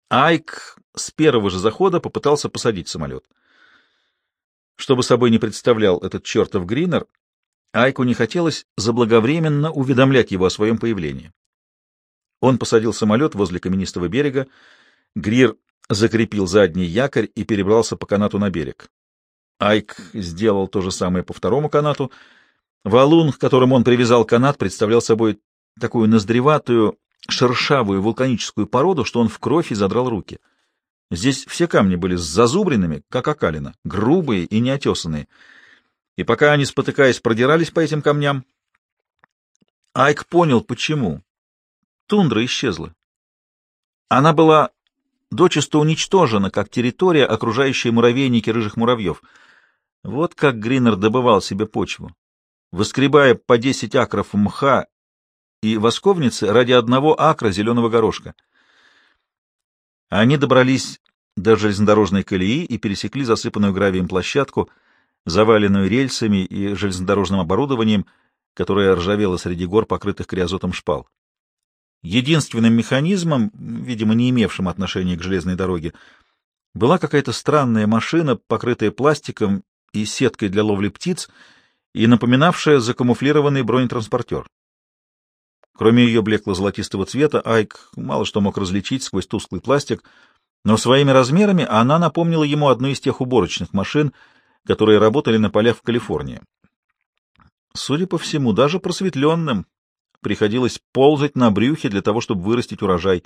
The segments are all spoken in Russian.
Айк с первого же захода попытался посадить самолет. Что бы собой не представлял этот чертов Гринер, Айку не хотелось заблаговременно уведомлять его о своем появлении. Он посадил самолет возле каменистого берега, Грир закрепил задний якорь и перебрался по канату на берег. Айк сделал то же самое по второму канату. Валун, к которому он привязал канат, представлял собой такую ноздреватую, шершавую вулканическую породу, что он в кровь и задрал руки. Здесь все камни были с зазубринами, как окалина, грубые и неотесанные. И пока они, спотыкаясь, продирались по этим камням, Айк понял, почему. Тундра исчезла. Она была дочисто уничтожена, как территория, окружающая муравейники рыжих муравьев. Вот как Гринер добывал себе почву, выскребая по 10 акров мха и восковницы ради 1 акра зеленого горошка. Они добрались до железнодорожной колеи и пересекли засыпанную гравием площадку, заваленную рельсами и железнодорожным оборудованием, которое ржавело среди гор, покрытых криозотом шпал. Единственным механизмом, видимо, не имевшим отношения к железной дороге, была какая-то странная машина, покрытая пластиком и сеткой для ловли птиц, и напоминавшая закамуфлированный бронетранспортер. Кроме ее блекло-золотистого цвета, Айк мало что мог различить сквозь тусклый пластик, но своими размерами она напомнила ему одну из тех уборочных машин, которые работали на полях в Калифорнии. Судя по всему, даже просветленным приходилось ползать на брюхе для того, чтобы вырастить урожай.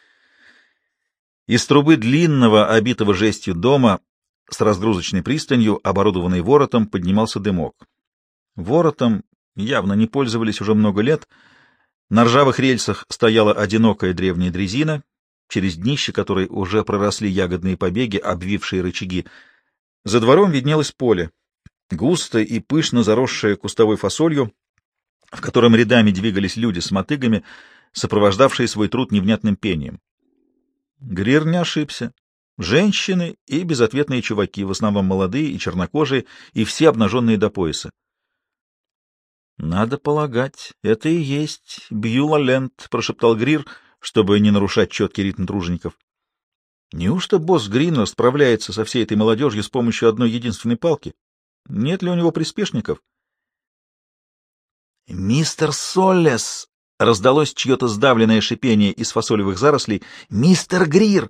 Из трубы длинного, обитого жестью дома с разгрузочной пристанью, оборудованной воротом, поднимался дымок. Воротом явно не пользовались уже много лет. На ржавых рельсах стояла одинокая древняя дрезина, через днище которой уже проросли ягодные побеги, обвившие рычаги. За двором виднелось поле, густо и пышно заросшее кустовой фасолью, в котором рядами двигались люди с мотыгами, сопровождавшие свой труд невнятным пением. Грир не ошибся. Женщины и безответные чуваки, в основном молодые и чернокожие, и все обнаженные до пояса. «Надо полагать, это и есть Бьюла-Ленд», — прошептал Грир, чтобы не нарушать четкий ритм тружеников. «Неужто босс Гринер справляется со всей этой молодежью с помощью одной единственной палки? Нет ли у него приспешников?» «Мистер Соллес!» — раздалось чье-то сдавленное шипение из фасолевых зарослей. «Мистер Грир!»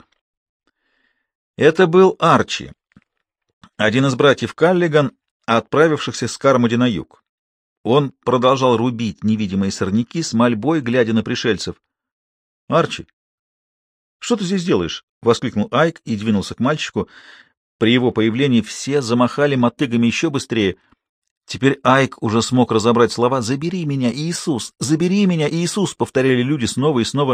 Это был Арчи, один из братьев Каллиган, отправившихся с Кармоди на юг. Он продолжал рубить невидимые сорняки с мольбой, глядя на пришельцев. — Арчи, что ты здесь делаешь? — воскликнул Айк и двинулся к мальчику. При его появлении все замахали мотыгами еще быстрее. Теперь Айк уже смог разобрать слова «Забери меня, Иисус! Забери меня, Иисус!» — повторяли люди снова и снова.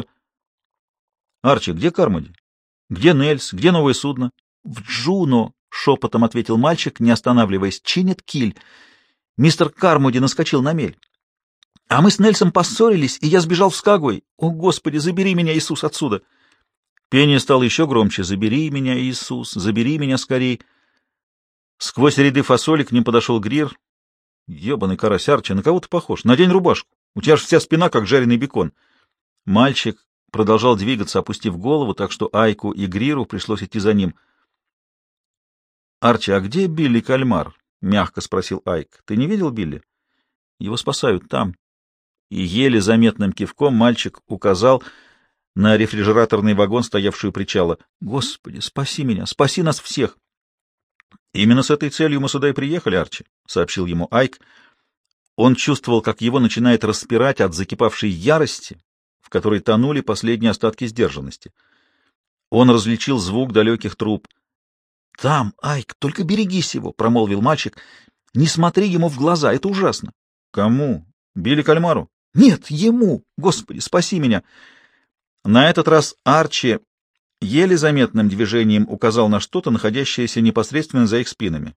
— Арчи, где Кармоди? Где Нельс? Где новое судно? — В Джуно! — шепотом ответил мальчик, не останавливаясь. — Чинит киль. Мистер Кармоди наскочил на мель. А мы с Нельсом поссорились, и я сбежал в Скагуэй. О, Господи, забери меня, Иисус, отсюда! Пение стало еще громче. «Забери меня, Иисус! Забери меня скорей!» Сквозь ряды фасоли к ним подошел Грир. «Ебаный карась, Арчи, на кого ты похож? Надень рубашку. У тебя же вся спина, как жареный бекон». Мальчик продолжал двигаться, опустив голову, так что Айку и Гриру пришлось идти за ним. «Арчи, а где Билли Кальмар?» — мягко спросил Айк. — Ты не видел Билли? Его спасают там. И еле заметным кивком мальчик указал на рефрижераторный вагон, стоявший у причала. — Господи, спаси меня, спаси нас всех! — Именно с этой целью мы сюда и приехали, Арчи, — сообщил ему Айк. Он чувствовал, как его начинает распирать от закипавшей ярости, в которой тонули последние остатки сдержанности. Он различил звук далеких труб. — Там, Айк, только берегись его, — промолвил мальчик. — Не смотри ему в глаза, это ужасно. — Кому? Билли Кальмару? — Нет, ему! Господи, спаси меня! На этот раз Арчи еле заметным движением указал на что-то, находящееся непосредственно за их спинами.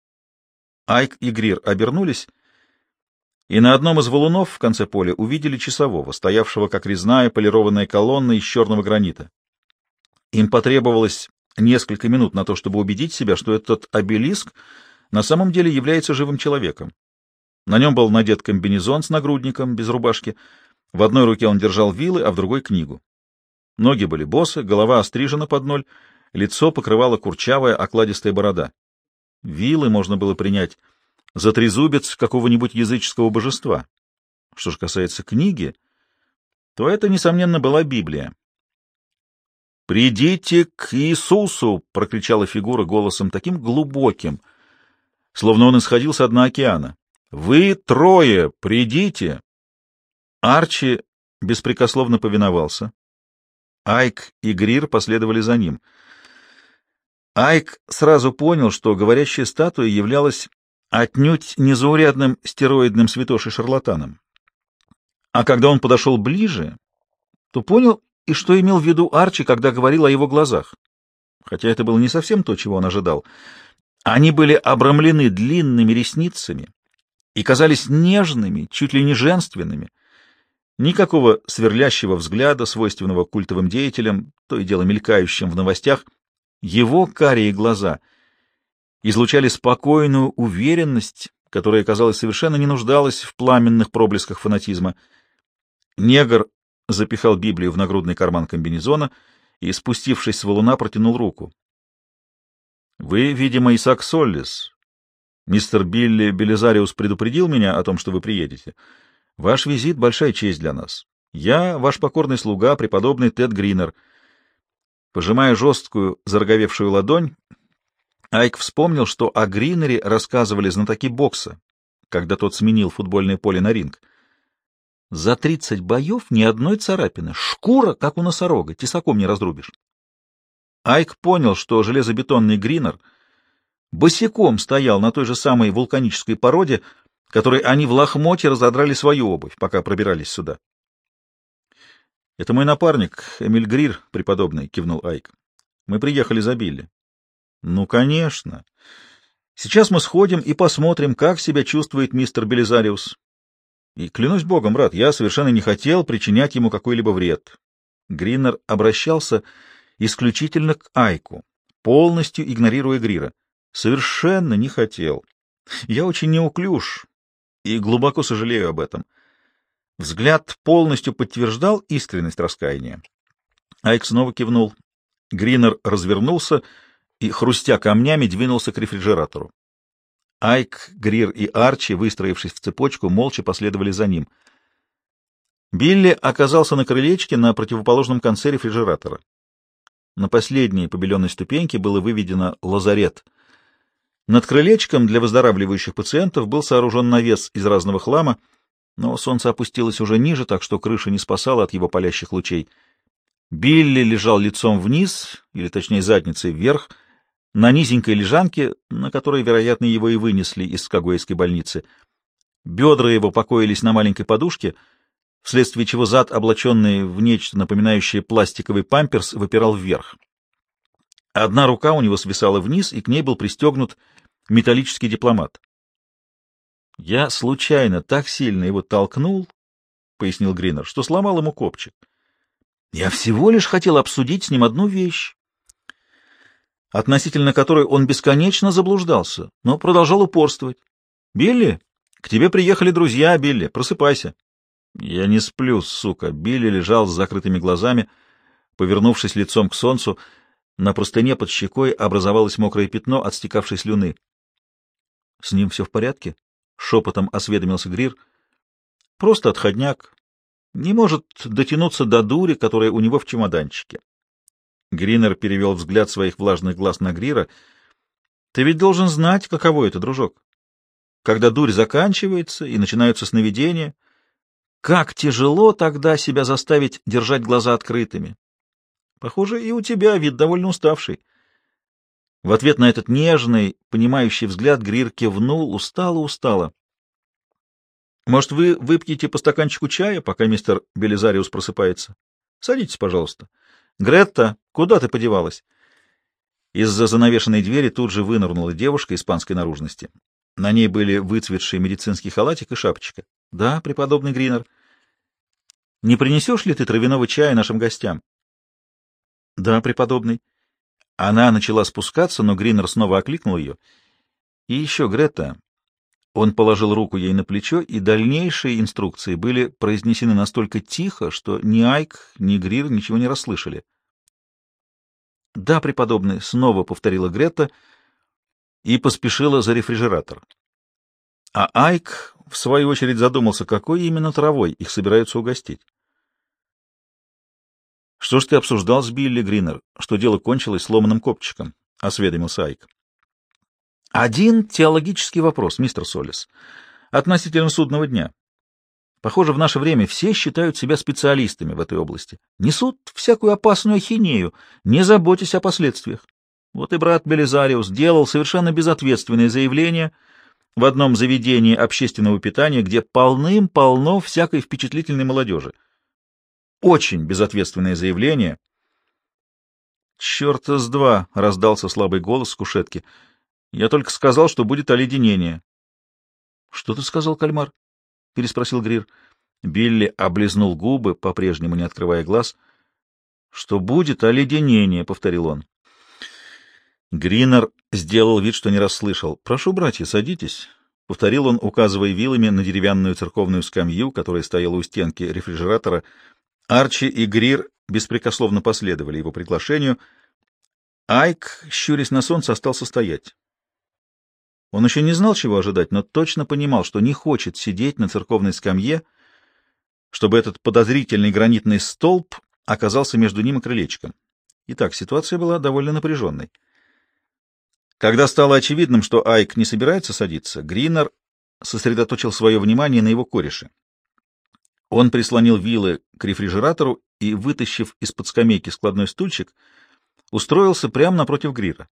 Айк и Грир обернулись, и на одном из валунов в конце поля увидели часового, стоявшего как резная полированная колонна из черного гранита. Им потребовалось несколько минут на то, чтобы убедить себя, что этот обелиск на самом деле является живым человеком. На нем был надет комбинезон с нагрудником, без рубашки. В одной руке он держал вилы, а в другой — книгу. Ноги были босы, голова острижена под ноль, лицо покрывала курчавая окладистая борода. Вилы можно было принять за трезубец какого-нибудь языческого божества. Что же касается книги, то это, несомненно, была Библия. «Придите к Иисусу!» — прокричала фигура голосом таким глубоким, словно он исходил со дна океана. «Вы трое! Придите!» Арчи беспрекословно повиновался. Айк и Грир последовали за ним. Айк сразу понял, что говорящая статуя являлась отнюдь незаурядным стероидным святошей-шарлатаном. А когда он подошел ближе, то понял, и что имел в виду Арчи, когда говорил о его глазах. Хотя это было не совсем то, чего он ожидал. Они были обрамлены длинными ресницами и казались нежными, чуть ли не женственными. Никакого сверлящего взгляда, свойственного культовым деятелям, то и дело мелькающим в новостях. Его карие глаза излучали спокойную уверенность, которая, казалось, совершенно не нуждалась в пламенных проблесках фанатизма. Негр запихал Библию в нагрудный карман комбинезона и, спустившись с валуна, протянул руку. — Вы, видимо, Исаак Соллис. Мистер Билли Белизариус предупредил меня о том, что вы приедете. Ваш визит — большая честь для нас. Я ваш покорный слуга, преподобный Тед Гринер. Пожимая жесткую, зароговевшую ладонь, Айк вспомнил, что о Гринере рассказывали знатоки бокса, когда тот сменил футбольное поле на ринг. За 30 боев ни одной царапины, шкура, как у носорога, тесаком не разрубишь. Айк понял, что железобетонный Гринер босиком стоял на той же самой вулканической породе, которой они в лохмоте разодрали свою обувь, пока пробирались сюда. — Это мой напарник, Эмиль Грир, преподобный, — кивнул Айк. — Мы приехали за Билли. — Ну, конечно. Сейчас мы сходим и посмотрим, как себя чувствует мистер Белизариус. И клянусь богом, брат, я совершенно не хотел причинять ему какой-либо вред. Гринер обращался исключительно к Айку, полностью игнорируя Грира. Совершенно не хотел. Я очень неуклюж и глубоко сожалею об этом. Взгляд полностью подтверждал искренность раскаяния. Айк снова кивнул. Гринер развернулся и, хрустя камнями, двинулся к рефрижератору. Айк, Грир и Арчи, выстроившись в цепочку, молча последовали за ним. Билли оказался на крылечке на противоположном конце рефрижератора. На последней побеленной ступеньке было выведено лазарет. Над крылечком для выздоравливающих пациентов был сооружен навес из разного хлама, но солнце опустилось уже ниже, так что крыша не спасала от его палящих лучей. Билли лежал лицом вниз, или точнее задницей вверх, на низенькой лежанке, на которой, вероятно, его и вынесли из Скагуэйской больницы. Бедра его покоились на маленькой подушке, вследствие чего зад, облаченный в нечто напоминающее пластиковый памперс, выпирал вверх. Одна рука у него свисала вниз, и к ней был пристегнут металлический дипломат. — Я случайно так сильно его толкнул, — пояснил Гринер, — что сломал ему копчик. Я всего лишь хотел обсудить с ним одну вещь, относительно которой он бесконечно заблуждался, но продолжал упорствовать. — Билли, к тебе приехали друзья, Билли, просыпайся. — Я не сплю, сука. Билли лежал с закрытыми глазами, повернувшись лицом к солнцу. На простыне под щекой образовалось мокрое пятно от стекавшей слюны. — С ним все в порядке? — шепотом осведомился Грир. — Просто отходняк. Не может дотянуться до дури, которая у него в чемоданчике. Гринер перевел взгляд своих влажных глаз на Грира. — Ты ведь должен знать, каково это, дружок. Когда дурь заканчивается и начинаются сновидения, как тяжело тогда себя заставить держать глаза открытыми. Похоже, и у тебя вид довольно уставший. В ответ на этот нежный, понимающий взгляд Грир кивнул устало. — Может, вы выпьете по стаканчику чая, пока мистер Белизариус просыпается? Садитесь, пожалуйста. Гретта, куда ты подевалась? Из-за занавешенной двери тут же вынырнула девушка испанской наружности. На ней были выцветший медицинский халатик и шапочка. — Да, преподобный Гринер. — Не принесешь ли ты травяного чая нашим гостям? — Да, преподобный. Она начала спускаться, но Гринер снова окликнул ее. — И еще, Гретта, Он положил руку ей на плечо, и дальнейшие инструкции были произнесены настолько тихо, что ни Айк, ни Грир ничего не расслышали. «Да, преподобный», — снова повторила Гретта и поспешила за рефрижератор. А Айк, в свою очередь, задумался, какой именно травой их собираются угостить. «Что ж ты обсуждал с Билли, Гринер, что дело кончилось сломанным копчиком?» — осведомился Айк. «Один теологический вопрос, мистер Соллес, относительно судного дня. Похоже, в наше время все считают себя специалистами в этой области, несут всякую опасную ахинею, не заботясь о последствиях. Вот и брат Белизариус делал совершенно безответственное заявление в одном заведении общественного питания, где полным-полно всякой впечатлительной молодежи. Очень безответственное заявление». «Черта с два!» — раздался слабый голос с кушетки. «Я только сказал, что будет оледенение». «Что ты сказал, кальмар?» — переспросил Грир. Билли облизнул губы, по-прежнему не открывая глаз. «Что будет оледенение», — повторил он. Гринер сделал вид, что не расслышал. «Прошу, братья, садитесь», — повторил он, указывая вилами на деревянную церковную скамью, которая стояла у стенки рефрижератора. Арчи и Грир беспрекословно последовали его приглашению. Айк, щурясь на солнце, остался стоять. Он еще не знал, чего ожидать, но точно понимал, что не хочет сидеть на церковной скамье, чтобы этот подозрительный гранитный столб оказался между ним и крылечком. Итак, ситуация была довольно напряженной. Когда стало очевидным, что Айк не собирается садиться, Гринер сосредоточил свое внимание на его кореше. Он прислонил вилы к рефрижератору и, вытащив из-под скамейки складной стульчик, устроился прямо напротив Грира.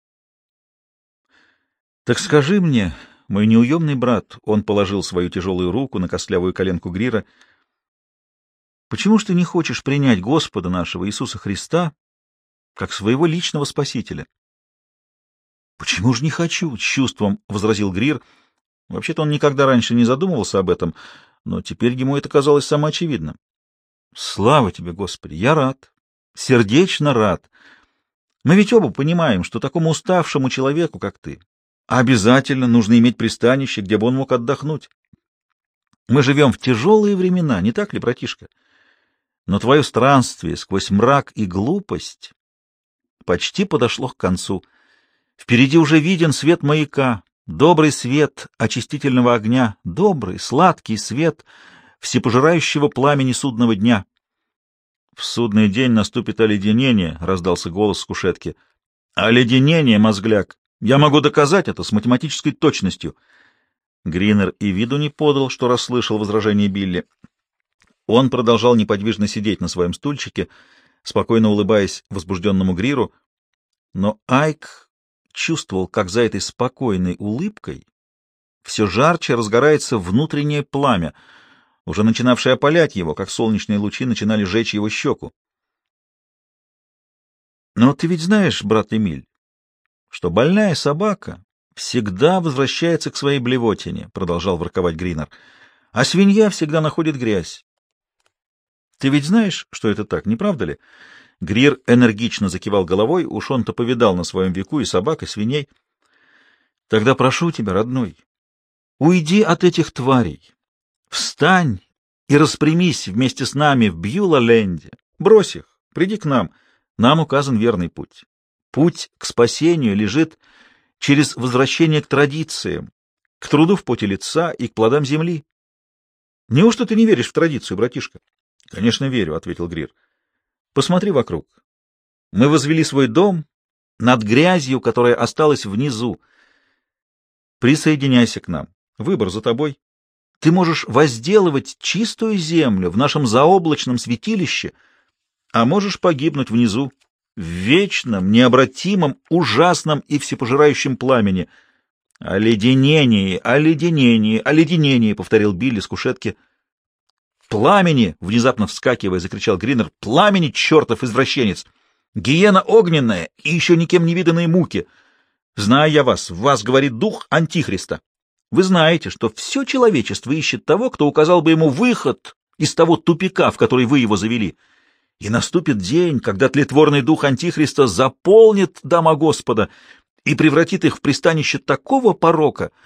«Так скажи мне, мой неуемный брат», — он положил свою тяжелую руку на костлявую коленку Грира, — «почему ж ты не хочешь принять Господа нашего Иисуса Христа как своего личного Спасителя?» «Почему же не хочу?» — с чувством возразил Грир. Вообще-то он никогда раньше не задумывался об этом, но теперь ему это казалось самоочевидным. «Слава тебе, Господи! Я рад, сердечно рад. Мы ведь оба понимаем, что такому уставшему человеку, как ты, обязательно нужно иметь пристанище, где бы он мог отдохнуть. Мы живем в тяжелые времена, не так ли, братишка? Но твое странствие сквозь мрак и глупость почти подошло к концу. Впереди уже виден свет маяка, добрый свет очистительного огня, добрый, сладкий свет всепожирающего пламени судного дня. — В судный день наступит оледенение, — раздался голос с кушетки. — Оледенение, мозгляк! Я могу доказать это с математической точностью. Гринер и виду не подал, что расслышал возражение Билли. Он продолжал неподвижно сидеть на своем стульчике, спокойно улыбаясь возбужденному Гриру, но Айк чувствовал, как за этой спокойной улыбкой все жарче разгорается внутреннее пламя, уже начинавшее опалять его, как солнечные лучи начинали жечь его щеку. «Но ты ведь знаешь, брат Эмиль, что больная собака всегда возвращается к своей блевотине», — продолжал ворковать Гринер, — «а свинья всегда находит грязь. Ты ведь знаешь, что это так, не правда ли?» Грир энергично закивал головой, уж он-то повидал на своем веку и собак, и свиней. «Тогда прошу тебя, родной, уйди от этих тварей, встань и распрямись вместе с нами в Бьюла-Ленде, брось их, приди к нам, нам указан верный путь. Путь к спасению лежит через возвращение к традициям, к труду в поте лица и к плодам земли. Неужто ты не веришь в традицию, братишка?» «Конечно, верю», — ответил Грир. «Посмотри вокруг. Мы возвели свой дом над грязью, которая осталась внизу. Присоединяйся к нам. Выбор за тобой. Ты можешь возделывать чистую землю в нашем заоблачном святилище, а можешь погибнуть внизу, в вечном, необратимом, ужасном и всепожирающем пламени. «Оледенение, оледенение, оледенение», — повторил Билли с кушетки. «Пламени!» — внезапно вскакивая, закричал Гринер. «Пламени, чертов извращенец! Гиена огненная и еще никем не виданные муки! Знаю я вас, в вас говорит дух Антихриста. Вы знаете, что все человечество ищет того, кто указал бы ему выход из того тупика, в который вы его завели. И наступит день, когда тлетворный дух Антихриста заполнит дома Господа и превратит их в пристанище такого порока,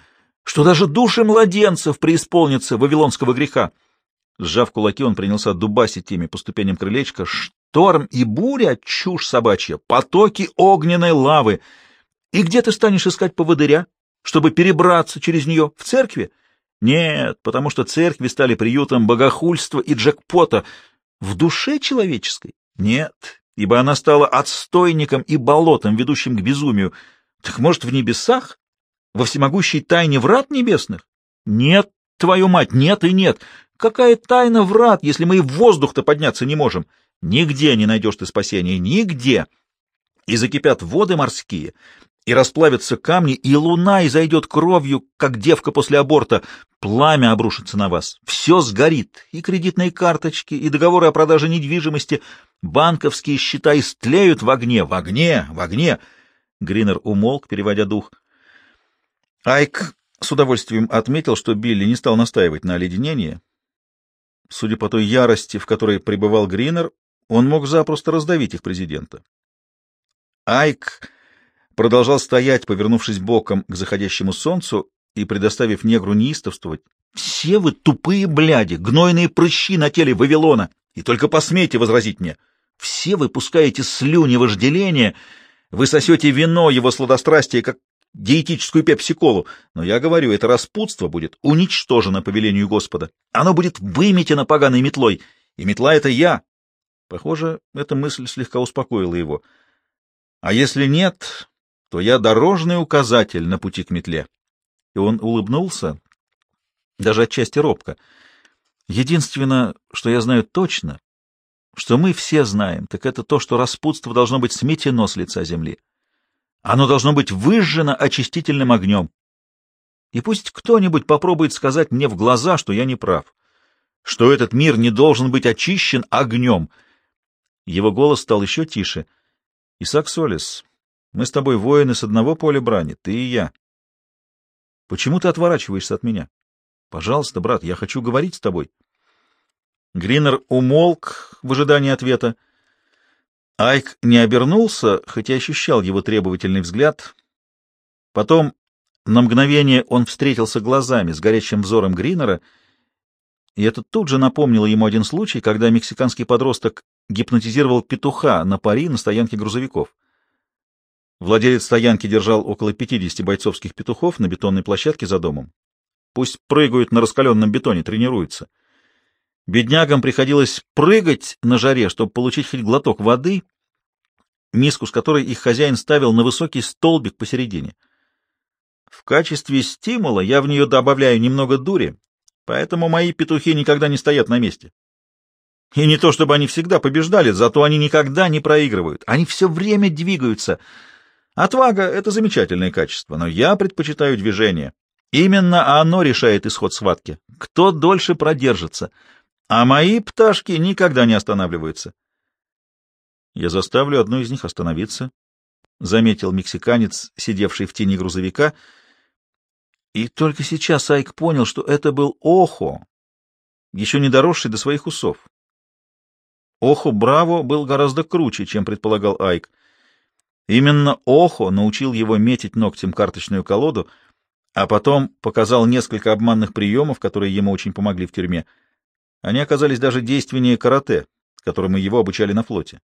что даже души младенцев преисполнятся вавилонского греха. Сжав кулаки, он принялся дубасить ими по ступеням крылечка. Шторм и буря — чушь собачья, потоки огненной лавы. И где ты станешь искать поводыря, чтобы перебраться через нее? В церкви? Нет, потому что церкви стали приютом богохульства и джекпота. В душе человеческой? Нет, ибо она стала отстойником и болотом, ведущим к безумию. Так может, в небесах? Во всемогущей тайне врат небесных? Нет, твою мать, нет и нет. Какая тайна врат, если мы и в воздух-то подняться не можем? Нигде не найдешь ты спасения, нигде. И закипят воды морские, и расплавятся камни, и луна изойдет кровью, как девка после аборта. Пламя обрушится на вас, все сгорит, и кредитные карточки, и договоры о продаже недвижимости, банковские счета истлеют в огне, в огне, в огне. Гринер умолк, переводя дух. Айк с удовольствием отметил, что Билли не стал настаивать на оледенении. Судя по той ярости, в которой пребывал Гринер, он мог запросто раздавить их президента. Айк продолжал стоять, повернувшись боком к заходящему солнцу и предоставив негру неистовствовать. «Все вы тупые бляди, гнойные прыщи на теле Вавилона, и только посмейте возразить мне. Все вы пускаете слюни вожделения, вы сосете вино его сладострастия, как диетическую пепси-колу, но я говорю, это распутство будет уничтожено по велению Господа. Оно будет выметено поганой метлой, и метла — это я». Похоже, эта мысль слегка успокоила его. «А если нет, то я дорожный указатель на пути к метле». И он улыбнулся, даже отчасти робко. «Единственное, что я знаю точно, что мы все знаем, так это то, что распутство должно быть сметено с лица земли. Оно должно быть выжжено очистительным огнем. И пусть кто-нибудь попробует сказать мне в глаза, что я не прав, что этот мир не должен быть очищен огнем». Его голос стал еще тише. «Исаак Солис, мы с тобой воины с одного поля брани, ты и я. Почему ты отворачиваешься от меня? Пожалуйста, брат, я хочу говорить с тобой». Гринер умолк в ожидании ответа. Айк не обернулся, хотя ощущал его требовательный взгляд. Потом на мгновение он встретился глазами с горящим взором Гринера, и это тут же напомнило ему один случай, когда мексиканский подросток гипнотизировал петуха на пари на стоянке грузовиков. Владелец стоянки держал около 50 бойцовских петухов на бетонной площадке за домом. Пусть прыгают на раскаленном бетоне, тренируются. Беднягам приходилось прыгать на жаре, чтобы получить хоть глоток воды, миску с которой их хозяин ставил на высокий столбик посередине. В качестве стимула я в нее добавляю немного дури, поэтому мои петухи никогда не стоят на месте. И не то чтобы они всегда побеждали, зато они никогда не проигрывают. Они все время двигаются. Отвага — это замечательное качество, но я предпочитаю движение. Именно оно решает исход схватки. Кто дольше продержится. А мои пташки никогда не останавливаются. Я заставлю одну из них остановиться, — заметил мексиканец, сидевший в тени грузовика. И только сейчас Айк понял, что это был Охо, еще не доросший до своих усов. Охо Браво был гораздо круче, чем предполагал Айк. Именно Охо научил его метить ногтем карточную колоду, а потом показал несколько обманных приемов, которые ему очень помогли в тюрьме. Они оказались даже действеннее карате, которому его обучали на флоте.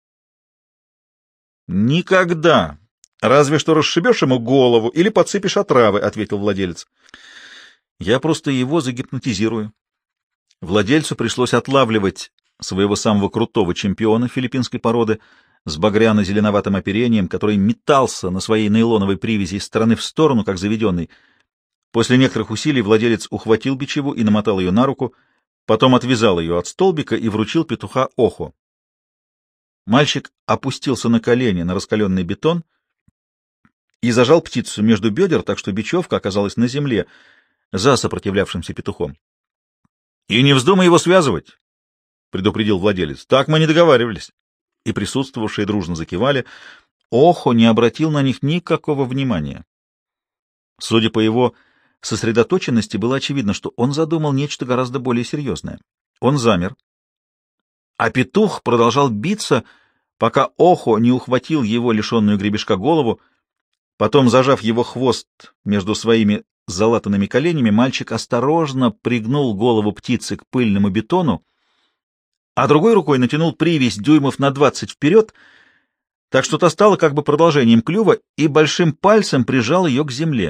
«Никогда! Разве что расшибешь ему голову или подсыпешь отравы», — ответил владелец. «Я просто его загипнотизирую». Владельцу пришлось отлавливать своего самого крутого чемпиона филиппинской породы с багряно-зеленоватым оперением, который метался на своей нейлоновой привязи из стороны в сторону, как заведенный. После некоторых усилий владелец ухватил бичеву и намотал ее на руку, потом отвязал ее от столбика и вручил петуха Охо. Мальчик опустился на колени на раскаленный бетон и зажал птицу между бедер, так что бечевка оказалась на земле, за сопротивлявшимся петухом. — И не вздумай его связывать, — предупредил владелец. — Так мы не договаривались. И присутствовавшие дружно закивали. Охо не обратил на них никакого внимания. Судя по его сосредоточенности, было очевидно, что он задумал нечто гораздо более серьезное. Он замер. А петух продолжал биться, пока Охо не ухватил его лишенную гребешка голову, потом, зажав его хвост между своими с залатанными коленями, мальчик осторожно пригнул голову птицы к пыльному бетону, а другой рукой натянул привязь дюймов на 20 вперед, так что та стала как бы продолжением клюва, и большим пальцем прижал ее к земле.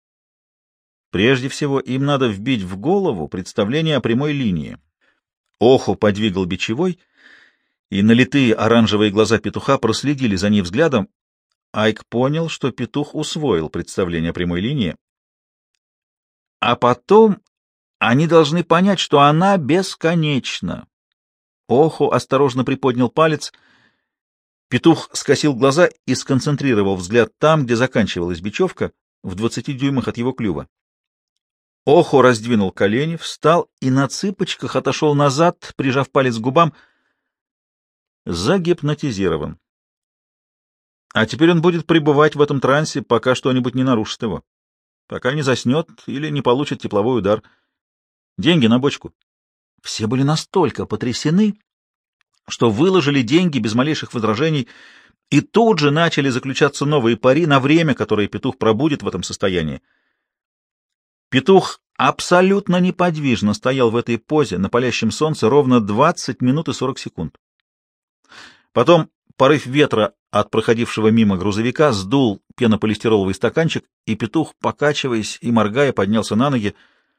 Прежде всего, им надо вбить в голову представление о прямой линии. Охо подвигал бичевой, и налитые оранжевые глаза петуха проследили за ней взглядом. Айк понял, что петух усвоил представление о прямой линии. А потом они должны понять, что она бесконечна. Охо осторожно приподнял палец. Петух скосил глаза и сконцентрировал взгляд там, где заканчивалась бечевка, в 20 дюймах от его клюва. Охо раздвинул колени, встал и на цыпочках отошел назад, прижав палец к губам. Загипнотизирован. А теперь он будет пребывать в этом трансе, пока что-нибудь не нарушит его. Пока не заснет или не получит тепловой удар. Деньги на бочку. Все были настолько потрясены, что выложили деньги без малейших возражений, и тут же начали заключаться новые пари на время, которое петух пробудет в этом состоянии. Петух абсолютно неподвижно стоял в этой позе на палящем солнце ровно 20 минут и 40 секунд. Потом порыв ветра от проходившего мимо грузовика сдул пенополистироловый стаканчик, и петух, покачиваясь и моргая, поднялся на ноги.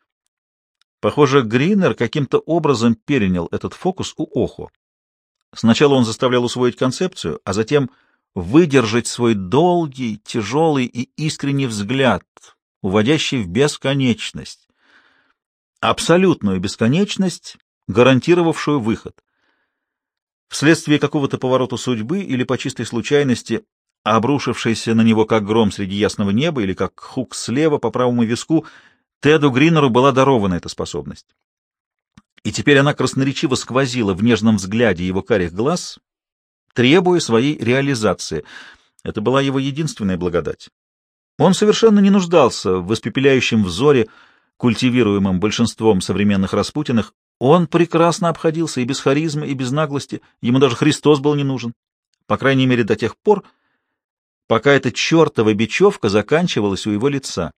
Похоже, Гринер каким-то образом перенял этот фокус у Охо. Сначала он заставлял усвоить концепцию, а затем выдержать свой долгий, тяжелый и искренний взгляд, уводящий в бесконечность. Абсолютную бесконечность, гарантировавшую выход. Вследствие какого-то поворота судьбы или по чистой случайности, обрушившейся на него как гром среди ясного неба или как хук слева по правому виску, Теду Гринеру была дарована эта способность. И теперь она красноречиво сквозила в нежном взгляде его карих глаз, требуя своей реализации. Это была его единственная благодать. Он совершенно не нуждался в испепеляющем взоре, культивируемом большинством современных Распутиных. Он прекрасно обходился и без харизмы, и без наглости. Ему даже Христос был не нужен. По крайней мере, до тех пор, пока эта чертова бечевка заканчивалась у его лица.